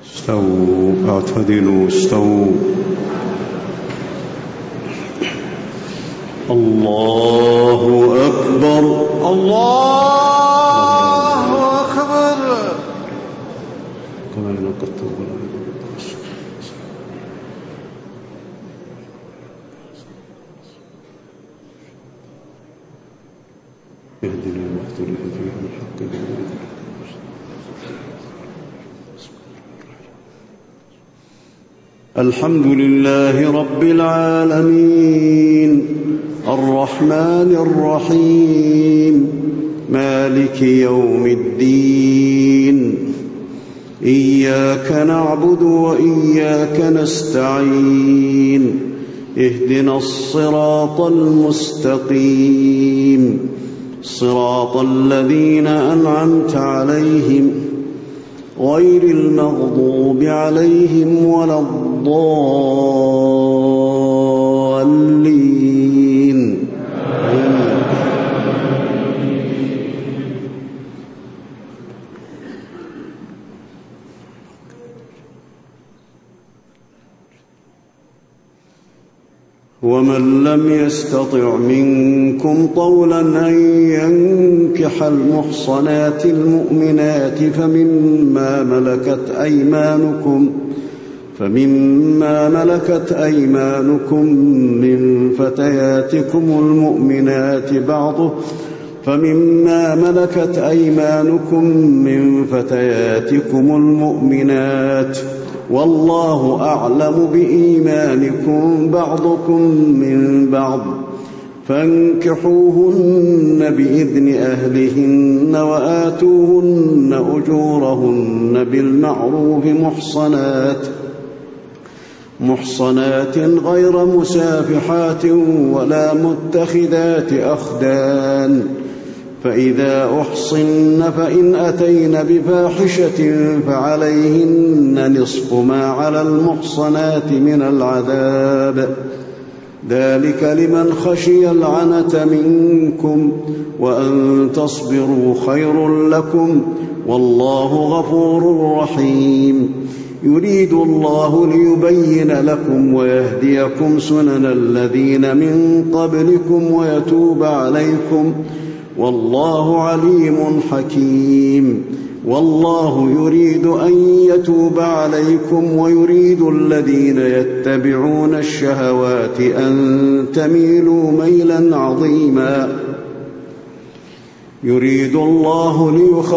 استووا اعتدلوا استووا. الله أكبر الله أكبر. كما نقدت اهدنا واهدنا فيهم الحق الحمد لله رب العالمين الرحمن الرحيم مالك يوم الدين إياك نعبد وإياك نستعين اهدنا الصراط المستقيم صراط الذين أنعمت عليهم غير المغضوب عليهم ولا الضالين. ومن لم يستطع منكم طولا أن ينكح المحصنات المؤمنات فمما ملكت أيمانكم من فتياتكم المؤمنات والله أعلم بإيمانكم بعضكم من بعض فانكحوهن بإذن أهلهن وآتوهن أجورهن بالمعروف محصنات غير مسافحات ولا متخذات أخدان فإذا أحصن فإن أتين بفاحشة فعليهن نصف ما على المحصنات من العذاب ذلك لمن خشي العنة منكم وأن تصبروا خير لكم والله غفور رحيم. يريد الله ليبين لكم ويهديكم سنن الذين من قبلكم ويتوب عليكم والله عليم حكيم. والله يريد أن يتوب عليكم ويريد الذين يتبعون الشهوات أن تميلوا ميلا عظيما. يريد الله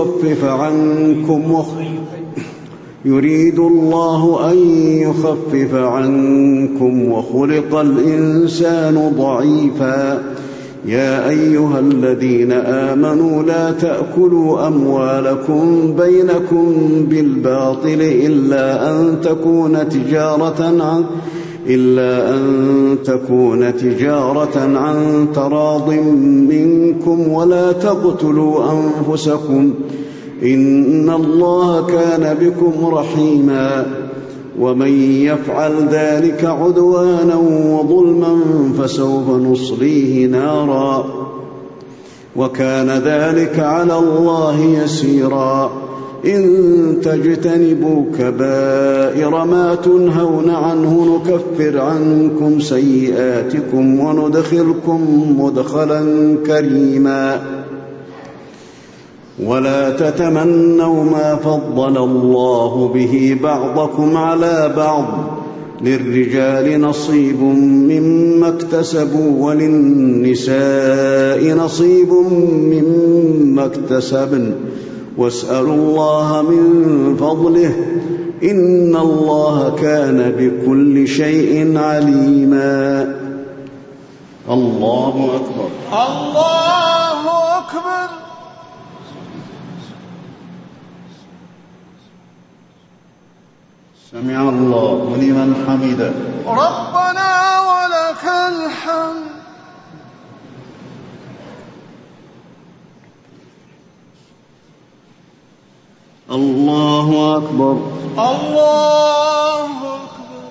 أن يخفف عنكم وخلق الإنسان ضعيفا. يا أيها الذين آمنوا لا تأكلوا أموالكم بينكم بالباطل إلا أن تكون تجارة عن تراض منكم ولا تقتلوا أنفسكم إن الله كان بكم رحيما. ومن يفعل ذلك عدوانا وظلما فسوف نصليه نارا وكان ذلك على الله يسيرا. إن تجتنبوا كبائر ما تنهون عنه نكفر عنكم سيئاتكم وندخلكم مدخلا كريما. ولا تتمنوا ما فضل الله به بعضكم على بعض للرجال نصيب مما اكتسبوا وللنساء نصيب مما اكتسبن واسألوا الله من فضله إن الله كان بكل شيء عليما. الله أكبر الله أكبر. سمع الله لمن حمده ربنا ولك الحمد. الله أكبر الله أكبر.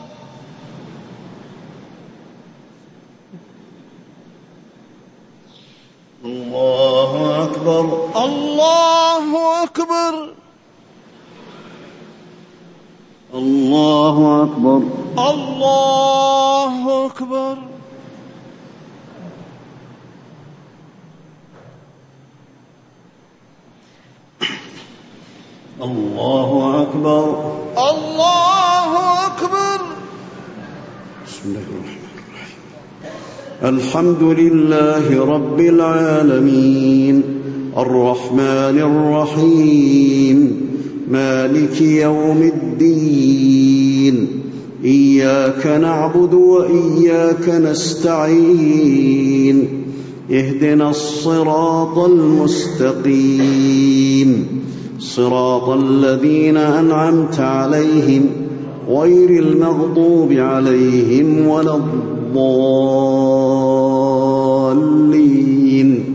الله أكبر. الله أكبر. الله أكبر. الله أكبر. الله أكبر. الله أكبر. بسم الله الرحمن الرحيم. الحمد لله رب العالمين الرحمن الرحيم مالك يوم الدين إياك نعبد وإياك نستعين اهدنا الصراط المستقيم صراط الذين أنعمت عليهم غير المغضوب عليهم ولا الضالين.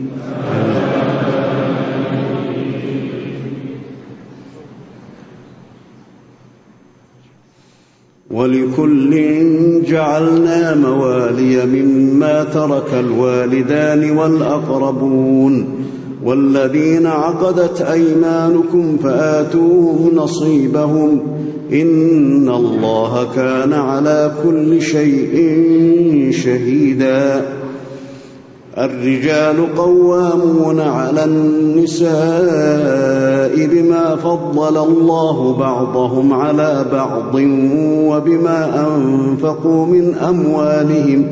ولكل جعلنا موالي مما ترك الوالدان والأقربون والذين عقدت أيمانكم فآتوهم نصيبهم إن الله كان على كل شيء شهيدا. الرجال قوامون على النساء بما فضل الله بعضهم على بعض وبما أنفقوا من أموالهم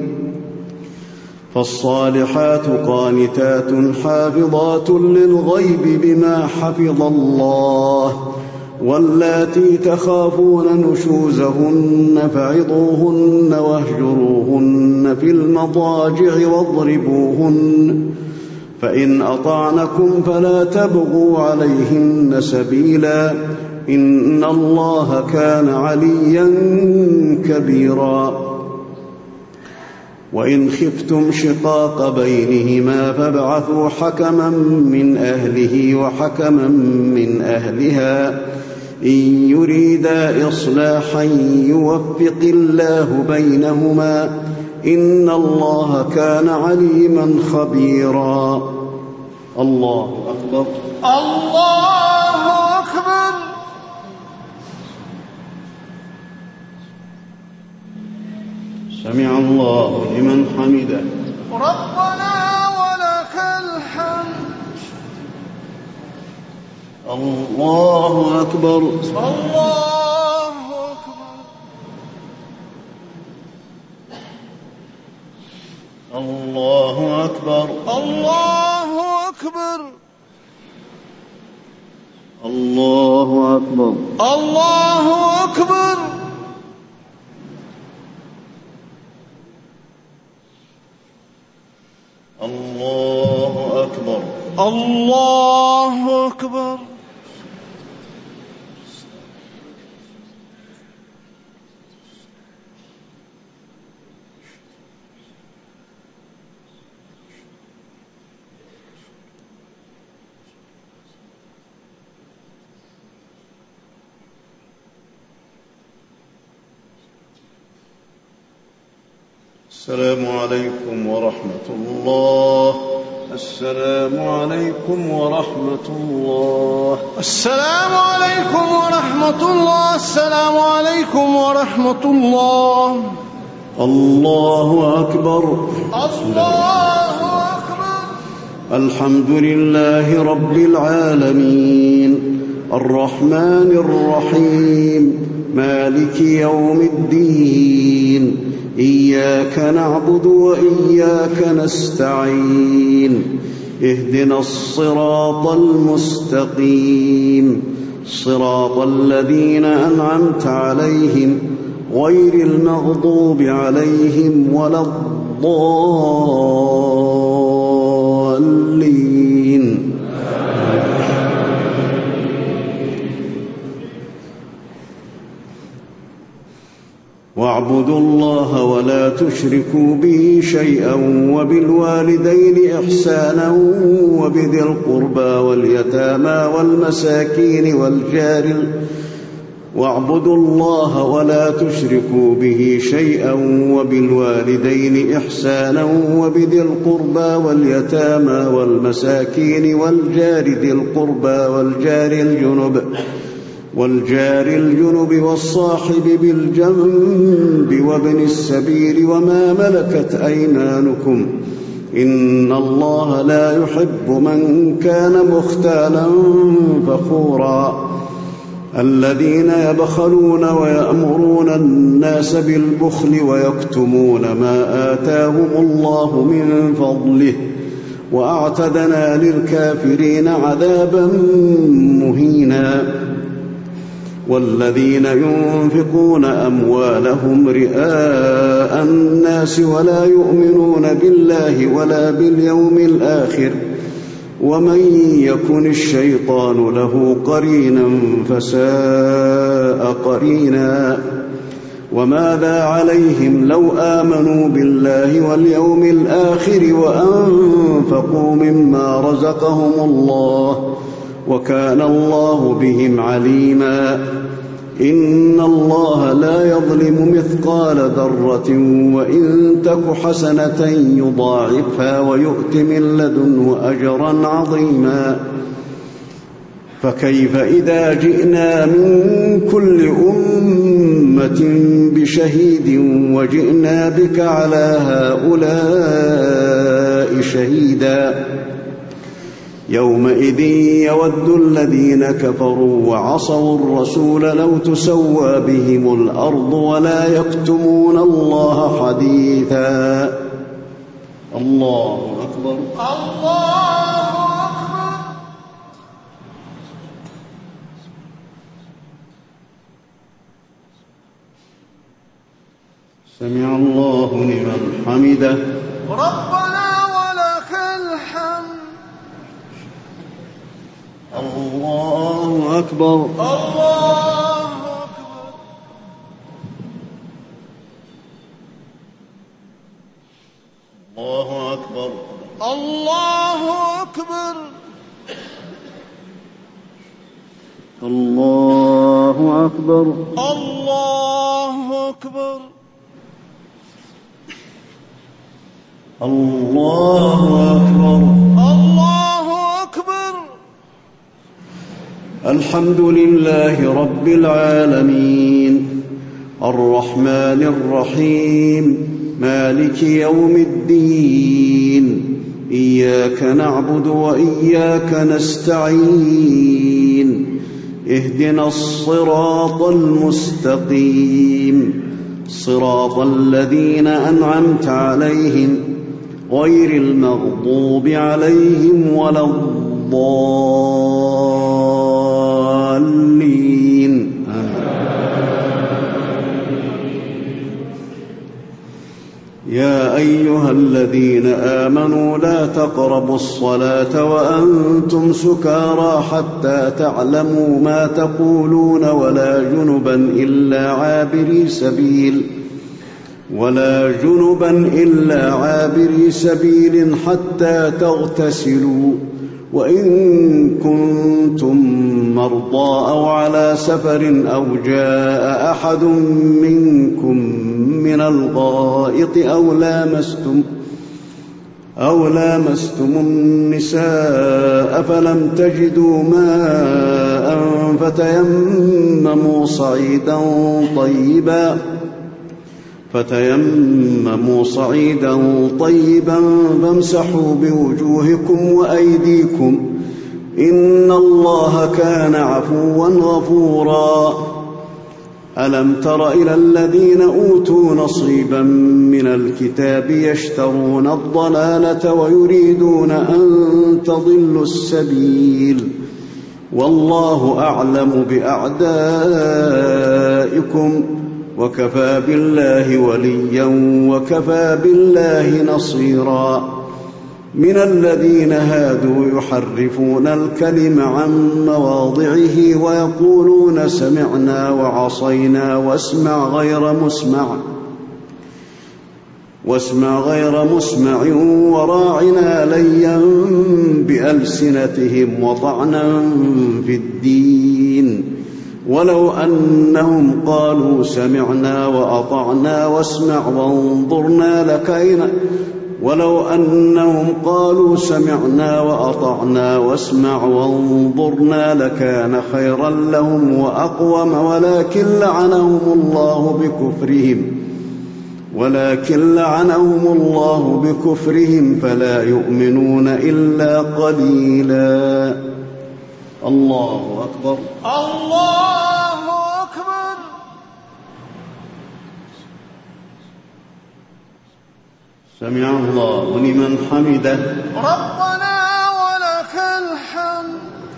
فالصالحات قانتات حافظات للغيب بما حفظ الله واللاتي تخافون نشوزهن فعظوهن واهجروهن في المضاجع واضربوهن فإن أطعنكم فلا تبغوا عليهن سبيلا إن الله كان عليا كبيرا. وإن خفتم شقاق بينهما فابعثوا حكما من أهله وحكما من أهلها إن يريدا إصلاحا يوفق الله بينهما إن الله كان عليما خبيرا. الله أكبر. الله أكبر. سمع الله لمن حمده. ربنا ولك الحمد. الله أكبر. الله أكبر. الله أكبر. الله أكبر. الله أكبر. الله أكبر. الله أكبر. الله أكبر. السلام عليكم ورحمة الله. السلام عليكم ورحمة الله. السلام عليكم ورحمة الله. السلام عليكم ورحمة الله. الله أكبر. الله أكبر. الحمد لله رب العالمين الرحمن الرحيم مالك يوم الدين إياك نعبد وإياك نستعين اهدنا الصراط المستقيم صراط الذين أنعمت عليهم غير المغضوب عليهم ولا الضالين. واعبدوا الله ولا تشركوا به شيئا وبالوالدين إحسانا وبذي القربى واليتامى والمساكين واعبدوا الله ولا تشركوا به شيئا وبالوالدين إحسانا وبذي القربى واليتامى والمساكين والجار ذي القربى والجار الجنب والجار الجنب والصاحب بالجنب وابن السبيل وما ملكت أيمانكم إن الله لا يحب من كان مختالا فخورا الذين يبخلون ويأمرون الناس بالبخل ويكتمون ما آتاهم الله من فضله وأعتدنا للكافرين عذابا مهينا والذين ينفقون أموالهم رئاء الناس ولا يؤمنون بالله ولا باليوم الآخر ومن يكن الشيطان له قرينا فساء قرينا وماذا عليهم لو آمنوا بالله واليوم الآخر وأنفقوا مما رزقهم الله وكان الله بهم عليما إن الله لا يظلم مثقال ذرة وإن تك حسنة يضاعفها ويؤت من لدنه أجرا عظيما فكيف إذا جئنا من كل أمة بشهيد وجئنا بك على هؤلاء شهيدا يومئذ يود الذين كفروا وعصوا الرسول لو تسوى بهم الأرض ولا يكتمون الله حديثا الله أكبر الله أكبر. سمع الله لمن حمده ربنا ولك الحمد. الله أكبر الله أكبر. الله أكبر الله أكبر. الله أكبر الله أكبر. الله أكبر الله أكبر. الحمد لله رب العالمين الرحمن الرحيم مالك يوم الدين إياك نعبد وإياك نستعين اهدنا الصراط المستقيم صراط الذين أنعمت عليهم غير المغضوب عليهم ولا الضالين يا أيها الذين آمنوا لا تقربوا الصلاة وأنتم سكارى حتى تعلموا ما تقولون ولا جنبا إلا عابري سبيل حتى تغتسلوا وإن كنتم مرضى أو على سفر أو جاء أحد منكم من الغائط أو لامستم النساء فلم تجدوا ماء فتيمموا صعيدا طيبا فامسحوا بوجوهكم وأيديكم إن الله كان عفوا غفورا ألم تر إلى الذين أوتوا نصيبا من الكتاب يشترون الضلالة ويريدون أن تضلوا السبيل والله أعلم بأعدائكم وكفى بالله وليا وكفى بالله نصيرا من الذين هادوا يحرفون الكلم عن مواضعه ويقولون سمعنا وعصينا واسمع غير مسمع وراعنا ليا بألسنتهم وطعنا في الدين ولو أنهم قالوا سمعنا وأطعنا واسمع ولو أنهم قالوا سمعنا وأطعنا واسمع وانظرنا لكان خيرا لهم وأقوم ولكن لعنهم الله بكفرهم فلا يؤمنون إلا قليلا. الله أكبر. الله أكبر. سمع الله لمن حمده. ربنا ولك الحمد.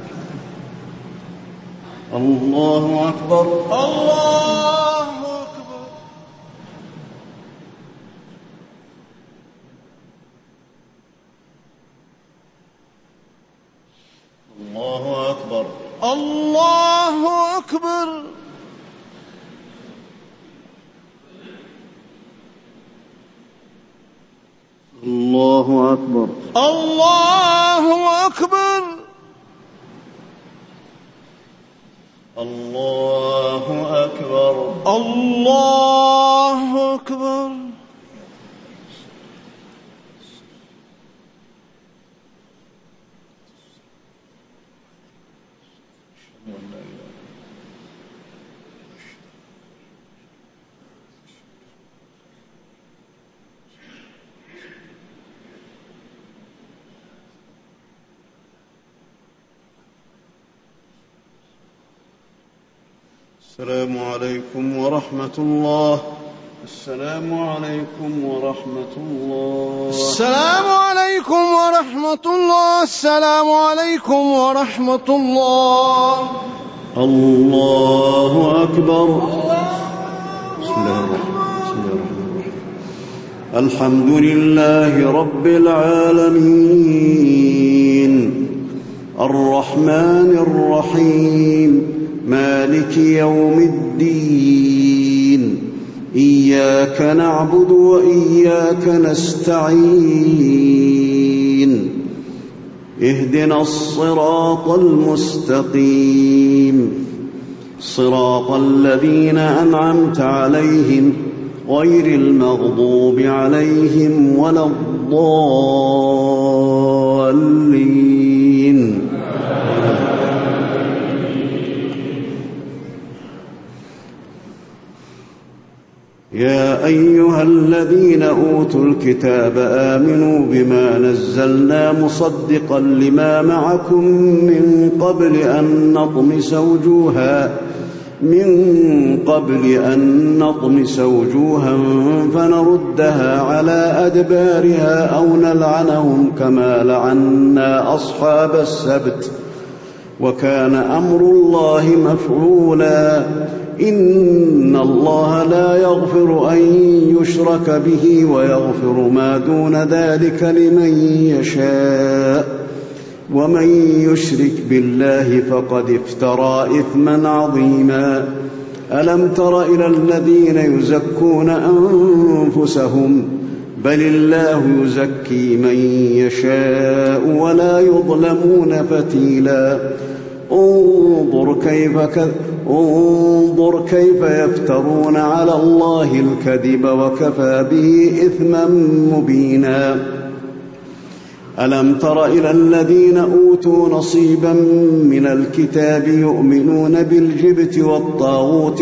الله أكبر. الله أكبر. الله أكبر. الله أكبر. الله أكبر. الله أكبر. الله أكبر. الله أكبر. السلام عليكم ورحمة الله. السلام عليكم ورحمة الله. السلام عليكم ورحمة الله. السلام عليكم ورحمة الله. الله أكبر. بسم الله الرحمن الرحيم. الحمد لله رب العالمين الرحمن الرحيم مالك يوم الدين إياك نعبد وإياك نستعين اهدنا الصراط المستقيم صراط الذين أنعمت عليهم غير المغضوب عليهم ولا الضالين. يا أيها الذين أوتوا الكتاب آمنوا بما نزلنا مصدقا لما معكم من قبل أن نطمس وجوها فنردها على أدبارها أو نلعنهم كما لعنا أصحاب السبت وكان أمر الله مفعولا. إن الله لا يغفر أن يشرك به ويغفر ما دون ذلك لمن يشاء ومن يشرك بالله فقد افترى إثما عظيما. ألم تر إلى الذين يزكون أنفسهم بل الله يزكي من يشاء ولا يظلمون فتيلا. انظر كيف يفترون على الله الكذب وكفى به إثما مبينا. ألم تر إلى الذين أوتوا نصيبا من الكتاب يؤمنون بالجبت والطاغوت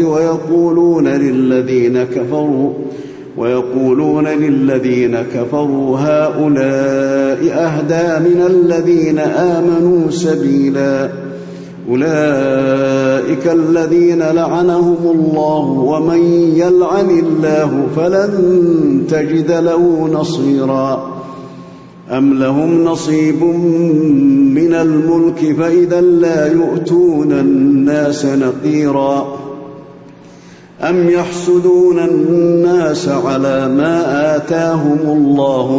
ويقولون للذين كفروا هؤلاء أهدى من الذين آمنوا سبيلا. أولئك الذين لعنهم الله ومن يلعن الله فلن تجد له نصيرا. أم لهم نصيب من الملك فإذا لا يؤتون الناس نقيرا. أم يحسدون الناس على ما آتاهم الله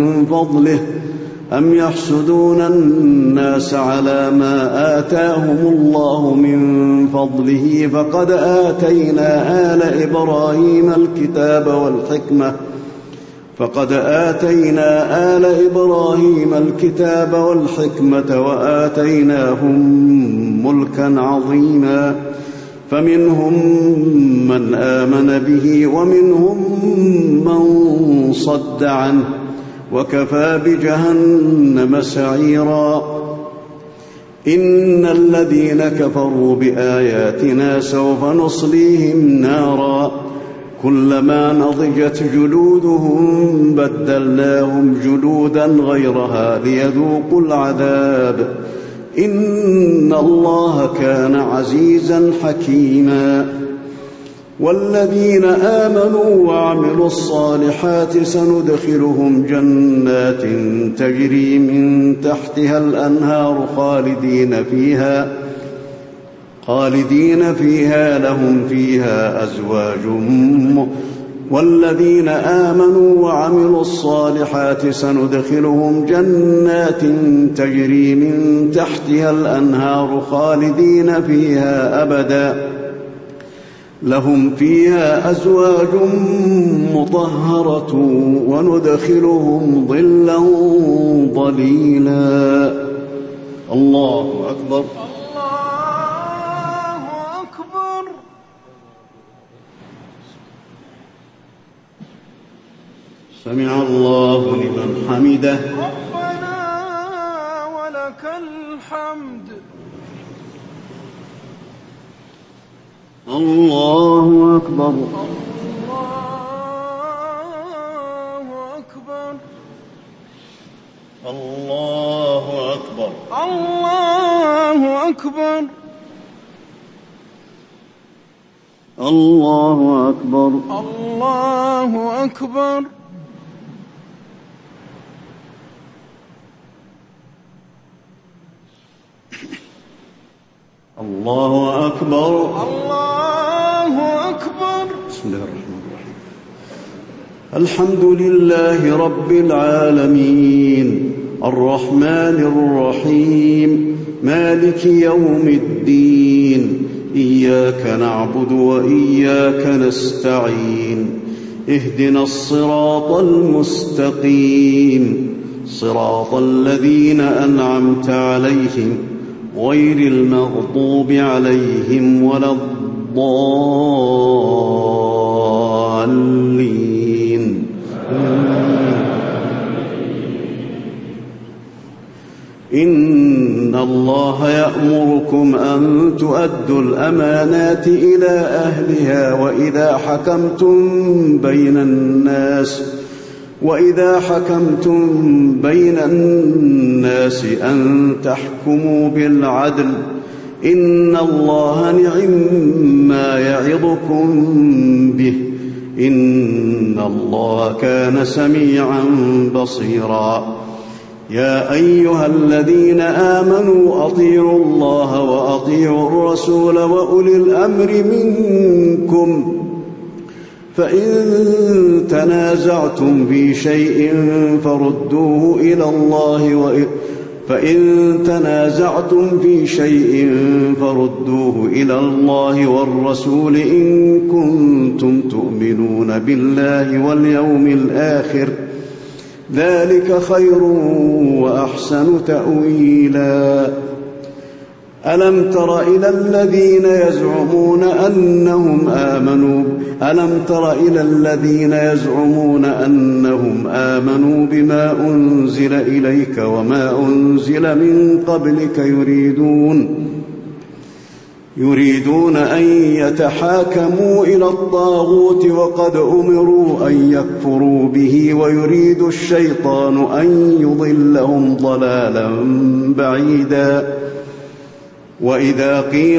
من فضله فقد آتينا آل إبراهيم الكتاب والحكمة وآتيناهم ملكا عظيما. فمنهم من آمن به ومنهم من صد عنه وكفى بجهنم سعيرا. إن الذين كفروا بآياتنا سوف نصليهم نارا كلما نضجت جلودهم بدلناهم جلودا غيرها ليذوقوا العذاب إن الله كان عزيزا حكيما. والذين آمنوا وعملوا الصالحات سندخلهم جنات تجري من تحتها الأنهار خالدين فيها لهم فيها أزواج والذين آمنوا وعملوا الصالحات سندخلهم جنات تجري من تحتها الأنهار خالدين فيها أبدا لهم فيها أزواج مطهرة وندخلهم ظلا ظليلا. الله أكبر. الله أكبر. سمع الله لمن حمده. ربنا ولك الحمد. الله أكبر. الله أكبر. الله أكبر. الله أكبر. الله أكبر. الله أكبر. الله أكبر. الله أكبر. بسم الله الرحمن الرحيم. الحمد لله رب العالمين الرحمن الرحيم مالك يوم الدين إياك نعبد وإياك نستعين اهدنا الصراط المستقيم صراط الذين أنعمت عليهم غير المغضوب عليهم ولا الضالين. إن الله يأمركم أن تؤدوا الأمانات إلى أهلها وإذا حكمتم بين الناس أن تحكموا بالعدل إن الله نعم يعظكم به إن الله كان سميعا بصيرا. يا أيها الذين آمنوا أطيعوا الله وأطيعوا الرسول وأولي الأمر منكم فإن تنازعتم في شيء فردوه إلى الله والرسول إن كنتم تؤمنون بالله واليوم الآخر ذلك خير وأحسن تأويلا. ألم تر إلى الذين يزعمون أنهم آمنوا بما أنزل إليك وما أنزل من قبلك يريدون أن يتحاكموا إلى الطاغوت وقد أمروا أن يكفروا به ويريد الشيطان أن يضلهم ضلالا بعيدا. وإذا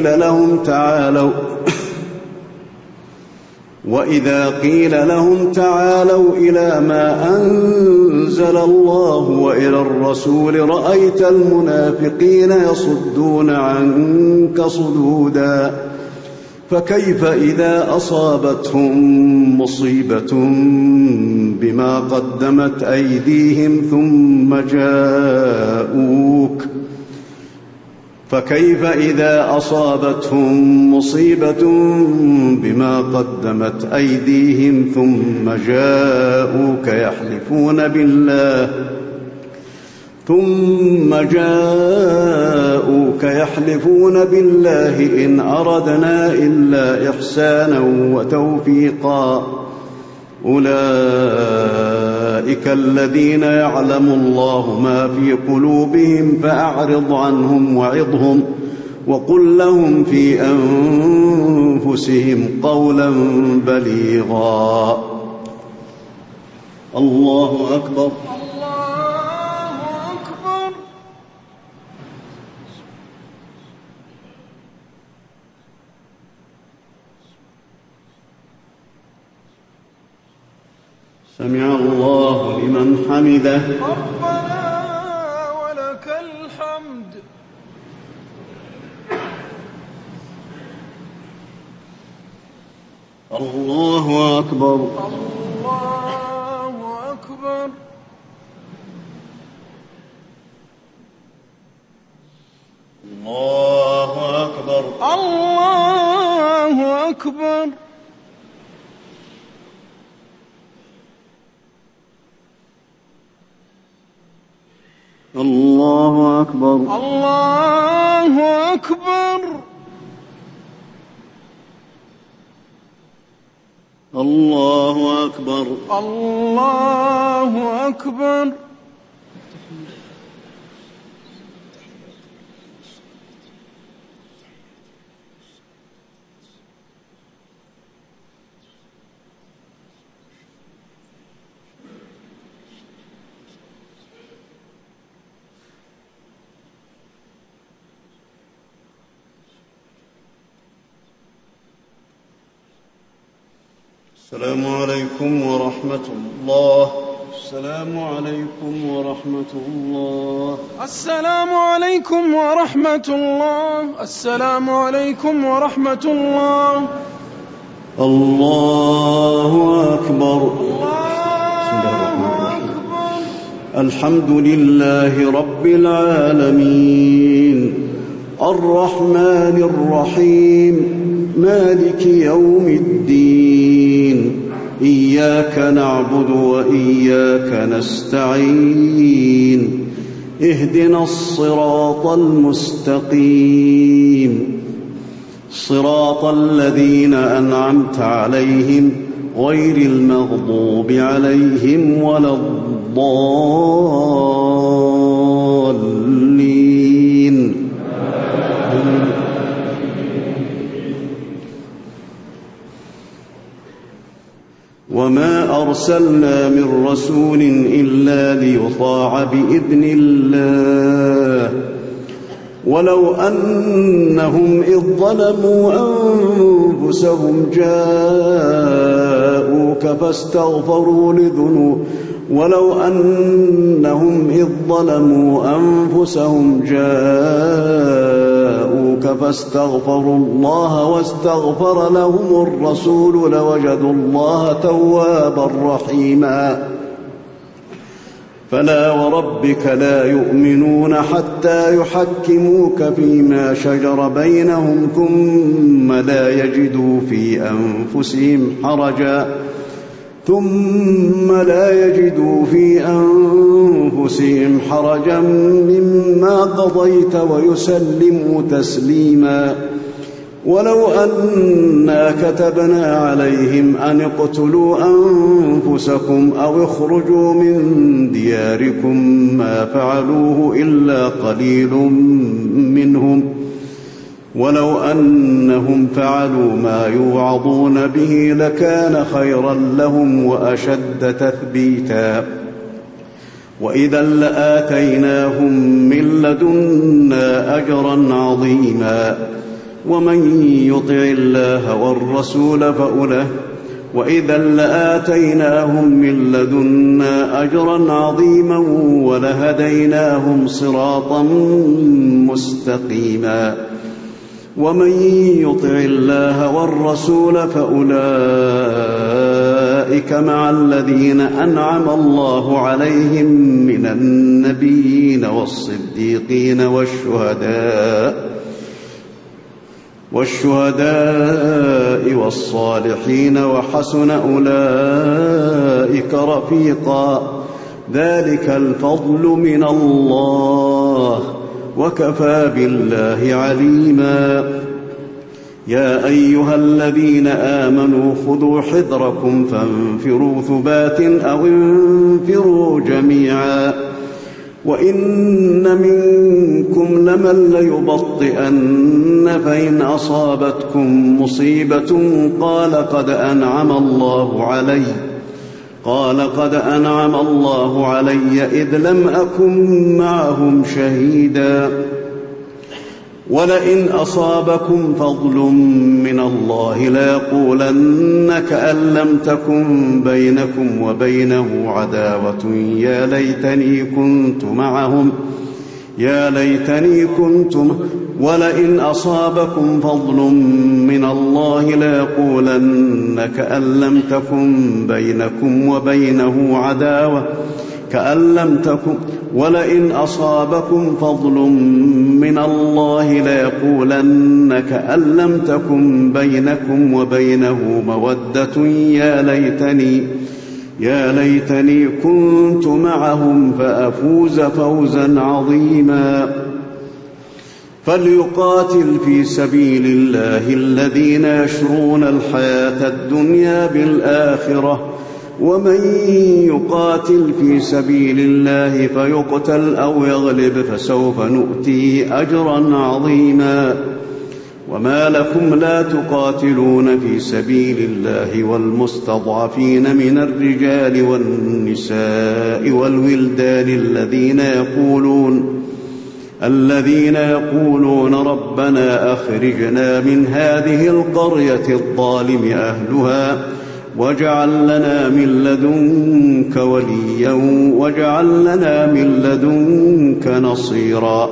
قيل لهم تعالوا إلى ما أنزل الله وإلى الرسول رأيت المنافقين يصدون عنك صدودا. فكيف إذا أصابتهم مصيبة بما قدمت أيديهم ثم جاءوك يحلفون بالله إن أردنا إلا إحسانا وتوفيقا أولئك أولئك الذين يعلم الله ما في قلوبهم فأعرض عنهم وعظهم وقل لهم في أنفسهم قولا بليغا. الله أكبر. سمع الله لمن حمده. ربنا ولك الحمد. الله أكبر. الله أكبر. الله أكبر. الله أكبر. الله أكبر. الله أكبر. الله أكبر. الله أكبر. السلام عليكم ورحمة الله. السلام عليكم ورحمة الله. السلام عليكم ورحمة الله. السلام عليكم ورحمة الله. الله أكبر. الله أكبر. الحمد لله رب العالمين الرحمن الرحيم مالك يوم الدين إياك نعبد وإياك نستعين اهدنا الصراط المستقيم صراط الذين أنعمت عليهم غير المغضوب عليهم ولا الضالين. وما أرسلنا من رسول إلا ليطاع بإذن الله ولو أنهم إذ ظلموا أنفسهم جاءوك فاستغفروا الله واستغفر لهم الرسول لوجدوا الله توابا رحيما. فلا وربك لا يؤمنون حتى يحكموك فيما شجر بينهم ثم لا يجدوا في أنفسهم حرجا مما قضيت ويسلموا تسليما. ولو أنا كتبنا عليهم أن اقتلوا أنفسكم أو اخرجوا من دياركم ما فعلوه إلا قليل منهم ولو أنهم فعلوا ما يوعظون به لكان خيرا لهم وأشد تثبيتا. وإذا لآتيناهم من لدنا أجرا عظيما. ومن يطع الله والرسول وإذا لآتيناهم من لدنا أجرا عظيما ولهديناهم صراطا مستقيما. ومن يطع الله والرسول فأولئك مع الذين أنعم الله عليهم من النبيين والصديقين والشهداء والصالحين وحسن أولئك رفيقا. ذلك الفضل من الله وكفى بالله عليما. يا أيها الذين آمنوا خذوا حذركم فانفروا ثبات أو انفروا جميعا وإن منكم لمن ليبطئن فإن أصابتكم مصيبة قال قد أنعم الله علي إذ لم أكن معهم شهيدا ولئن أصابكم فضل من الله ليقولن كأن لم تكن بينكم وبينه عداوة يا ليتني كنت ولئن أصابكم فضل من الله ليقولن كأن لم تكن بينكم وبينه عداوة ولئن أصابكم فضل من الله ليقولن كأن لم تكن بينكم وبينه مودة يا ليتني كنت معهم فأفوز فوزا عظيما فليقاتل في سبيل الله الذين يشرون الحياة الدنيا بالآخرة ومن يقاتل في سبيل الله فيقتل أو يغلب فسوف نؤتيه أجرا عظيما وما لكم لا تقاتلون في سبيل الله والمستضعفين من الرجال والنساء والولدان الذين يقولون ربنا أخرجنا من هذه القرية الظالم أهلها واجعل لنا من لدنك وليا واجعل لنا من لدنك نصيرا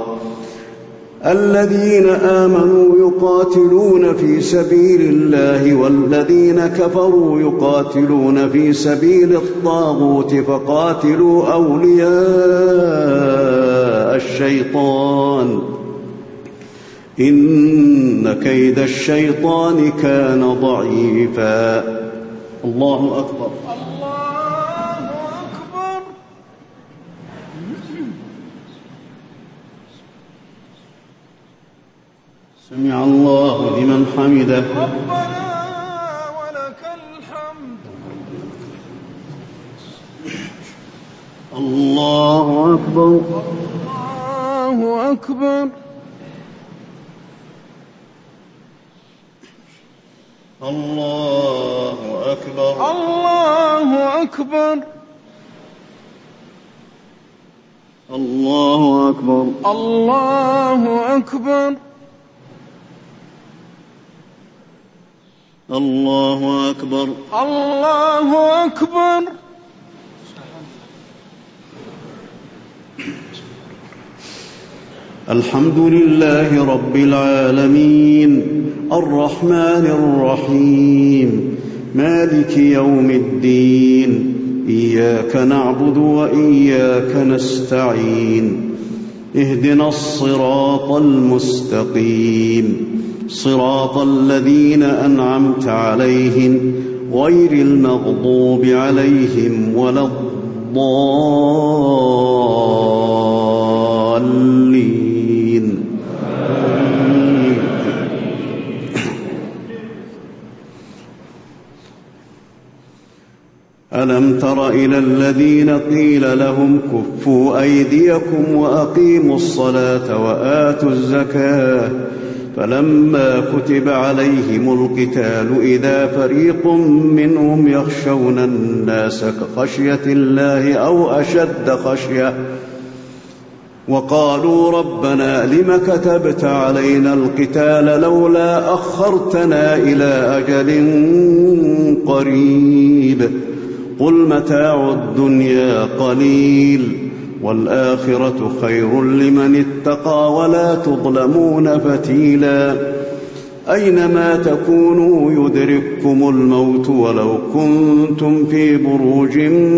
الذين آمنوا يقاتلون في سبيل الله والذين كفروا يقاتلون في سبيل الطاغوت فقاتلوا أولياء الشيطان إن كيد الشيطان كان ضعيفا الله أكبر سمع الله لمن حمده ربنا ولك الحمد الله أكبر الله أكبر الله أكبر الله أكبر الله أكبر الله أكبر الله أكبر الله أكبر الحمد لله رب العالمين الرحمن الرحيم مالك يوم الدين إياك نعبد وإياك نستعين اهدنا الصراط المستقيم صراط الذين أنعمت عليهم غير المغضوب عليهم ولا الضالين ألم تر إلى الذين قيل لهم كفوا أيديكم وأقيموا الصلاة وآتوا الزكاة فلما كتب عليهم القتال إذا فريق منهم يخشون الناس كخشية الله أو أشد خشية وقالوا ربنا لم كتبت علينا القتال لولا أخرتنا إلى أجل قريب قل متاع الدنيا قليل والآخرة خير لمن اتقى ولا تظلمون فتيلا أينما تكونوا يدرككم الموت ولو كنتم في بروج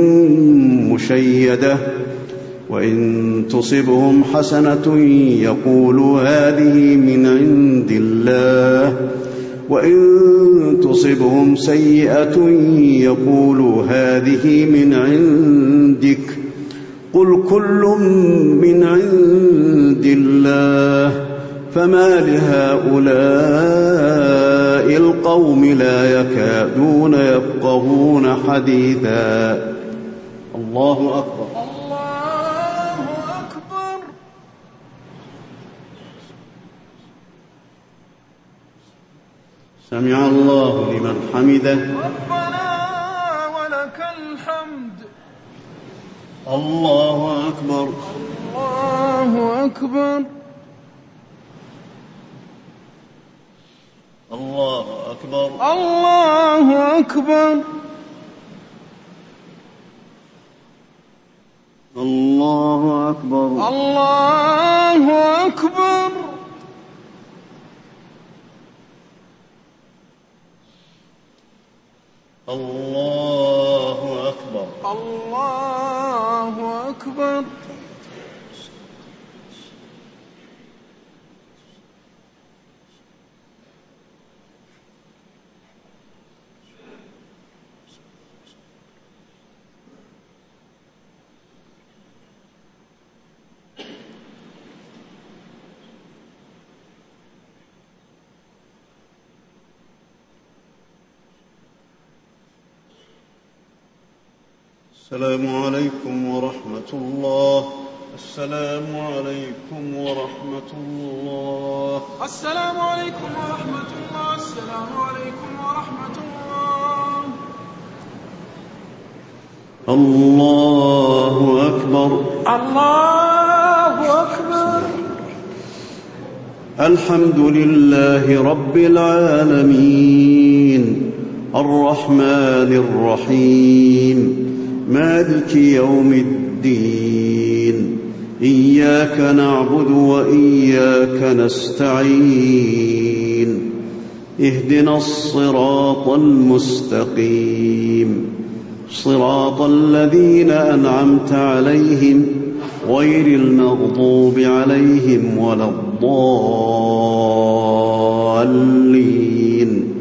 مشيدة وإن تصبهم حسنة يقولوا هذه من عند الله وإن تصبهم سيئة يقولوا هذه من عندك قل كل من عند الله فما لهؤلاء القوم لا يكادون يفقهون حديثا. الله أكبر. الله أكبر. سمع الله لمن حمده. ربنا ولك الحمد. الله أكبر. الله أكبر. الله أكبر. الله أكبر. الله أكبر. الله أكبر. الله أكبر. الله أكبر. السلام عليكم ورحمة الله. السلام عليكم ورحمة الله. السلام عليكم ورحمة الله. السلام عليكم ورحمة الله. الله أكبر. الله أكبر. الحمد لله رب العالمين الرحمن الرحيم مالك يوم الدين إياك نعبد وإياك نستعين اهدنا الصراط المستقيم صراط الذين أنعمت عليهم غير المغضوب عليهم ولا الضالين.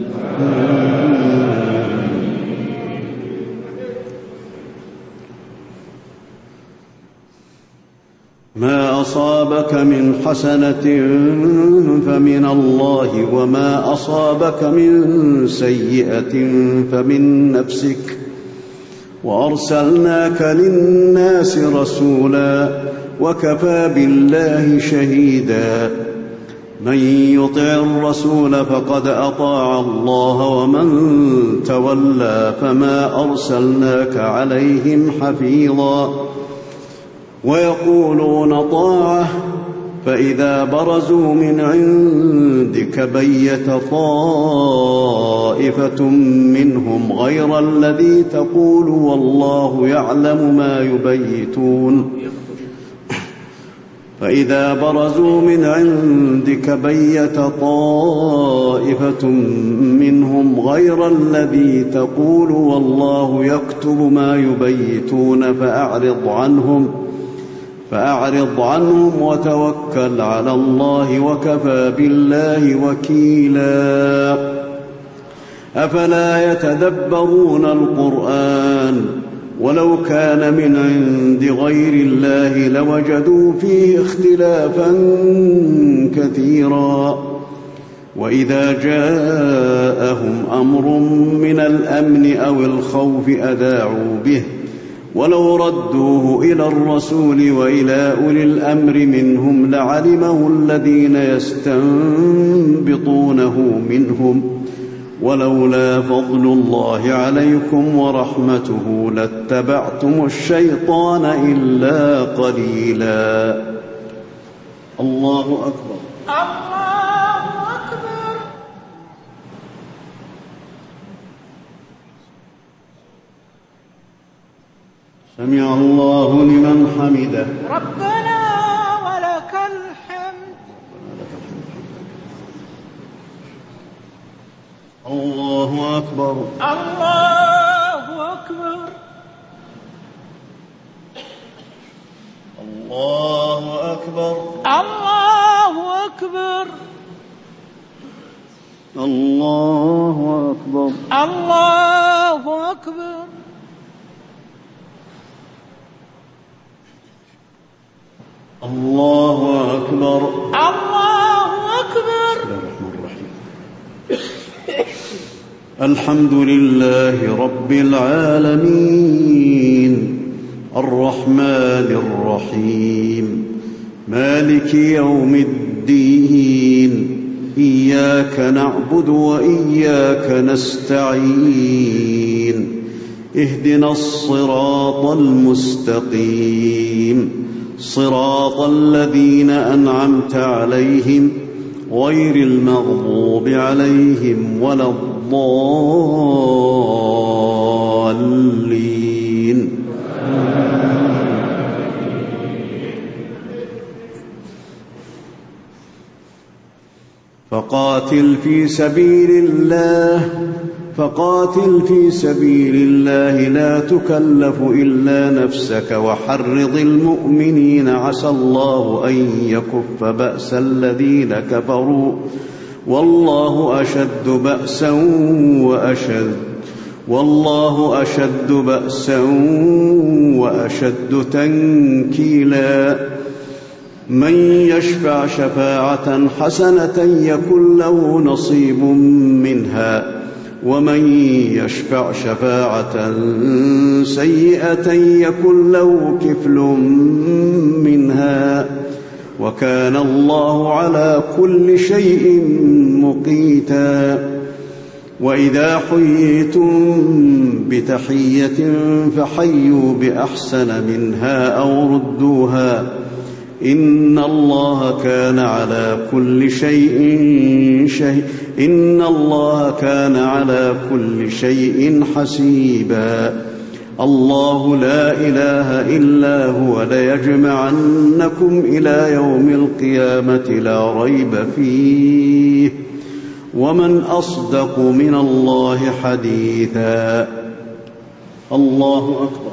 ما أصابك من حسنة فمن الله وما أصابك من سيئة فمن نفسك وأرسلناك للناس رسولا وكفى بالله شهيدا. من يطع الرسول فقد أطاع الله ومن تولى فما أرسلناك عليهم حفيظا. ويقولون طاعة فإذا برزوا من عندك بيت طائفة منهم غير الذي تقول والله يعلم ما يبيتون. فإذا برزوا من عندك بيت طائفة منهم غير الذي تقول والله يكتب ما يبيتون فأعرض عنهم وتوكل على الله وكفى بالله وكيلا. أفلا يتدبرون القرآن ولو كان من عند غير الله لوجدوا فيه اختلافا كثيرا. وإذا جاءهم أمر من الأمن أو الخوف أذاعوا به ولو ردوه إلى الرسول وإلى أولي الأمر منهم لعلمه الذين يستنبطونه منهم ولولا فضل الله عليكم ورحمته لاتبعتم الشيطان إلا قليلا. الله أكبر. الله أكبر. سمع الله لمن حمده. ربنا ولك الحمد. الله أكبر. الله أكبر. الله أكبر. الله أكبر. الله أكبر. الله أكبر. الله أكبر. الله أكبر. بسم الله الرحمن الرحيم. الحمد لله رب العالمين الرحمن الرحيم مالك يوم الدين إياك نعبد وإياك نستعين اهدنا الصراط المستقيم صراط الذين أنعمت عليهم غير المغضوب عليهم ولا الضالين. فقاتل في سبيل الله لا تكلف إلا نفسك وحرض المؤمنين عسى الله أن يكف بأس الذين كفروا والله أشد بأسا وأشد تنكيلا. من يشفع شفاعة حسنة يكن له نصيب منها ومن يشفع شفاعة سيئة يكن له كفل منها وكان الله على كل شيء مقيتا. وإذا حييتم بتحية فحيوا بأحسن منها أو ردوها إن الله كان على كل شيء حسيبا. الله لا إله إلا هو ليجمعنكم إلى يوم القيامة لا ريب فيه ومن أصدق من الله حديثا. الله أكبر.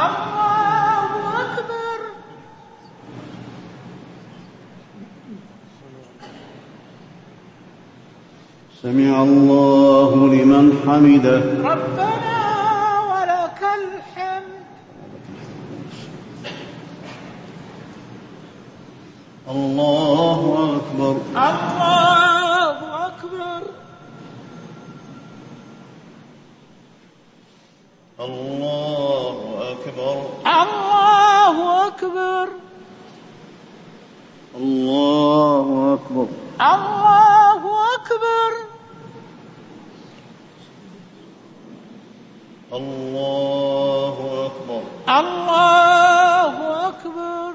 سمع الله لمن حمده. ربنا ولك الحمد. الله أكبر. الله أكبر. الله أكبر. الله أكبر. الله أكبر. الله أكبر. الله أكبر. الله أكبر.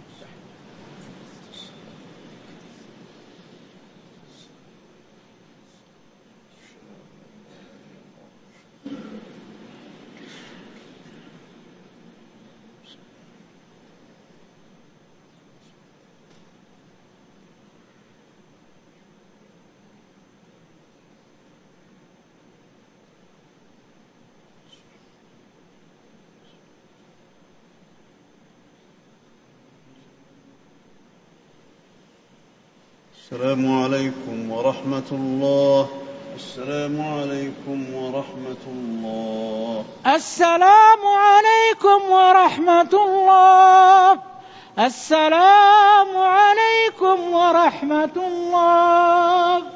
السلام عليكم ورحمة الله. السلام عليكم ورحمة الله. السلام عليكم ورحمة الله. السلام عليكم ورحمة الله.